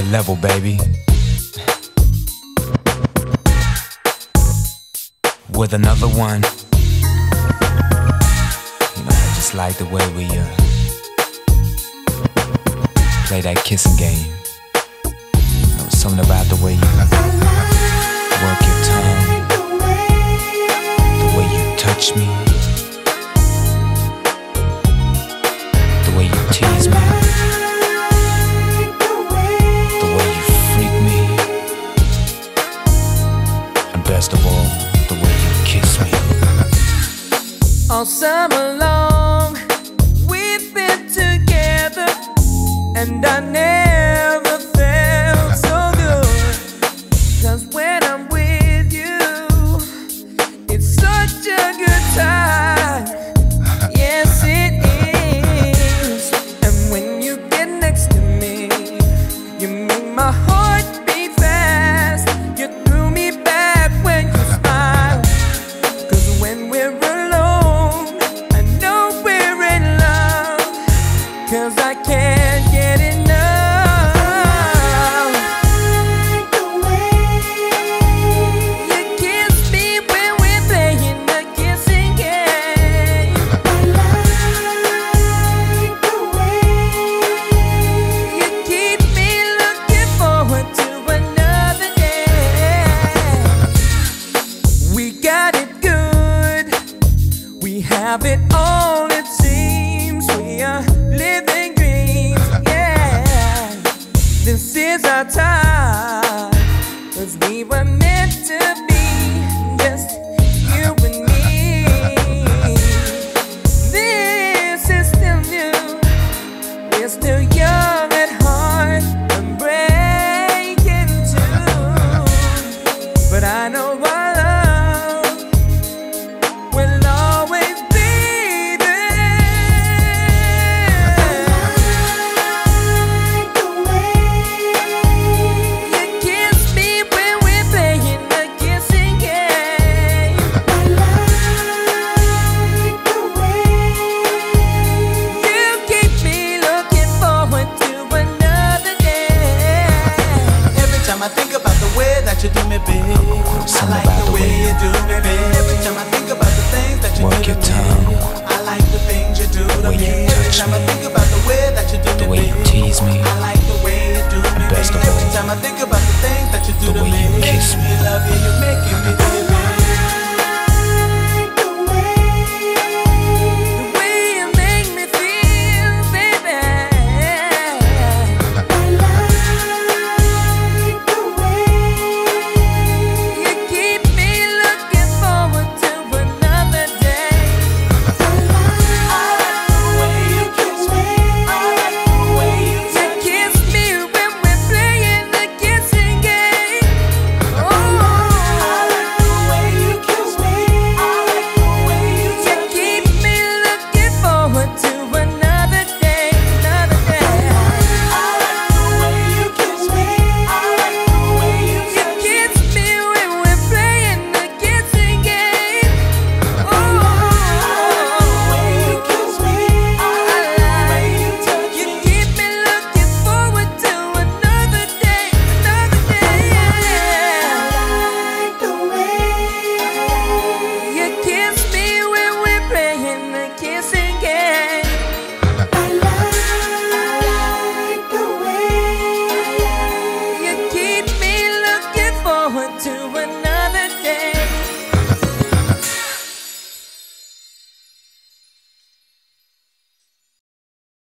level, baby. With another one. You know, I just like the way we play that kissing game. You know, something about the way you work your tongue, the way you touch me, the way you tease me, the way you freak me, and best of all, the way you kiss me. All summer long, we've been together, and I never felt so good. 'Cause when I'm with you, it's such a good time. Yes, it is. And when you get next to me, you make my heart beat fast. You threw me back when you smile. 'Cause when we're alone, I know we're in love. 'Cause I can't get enough. The way you kiss me when we're playing the kissing game. I like the way you keep me looking forward to another day. We got it good, we have it all, it seems. We are living dreams, yeah. This is our time, 'cause we were meant to be, just you and me. This is still new, we're still young at heart and breaking too. But I know our love will always be there. The way you kiss me when we're playing the kissing game. I like the way you keep me looking forward to another day. Every time I think about the way that you do me, babe, I Something like about the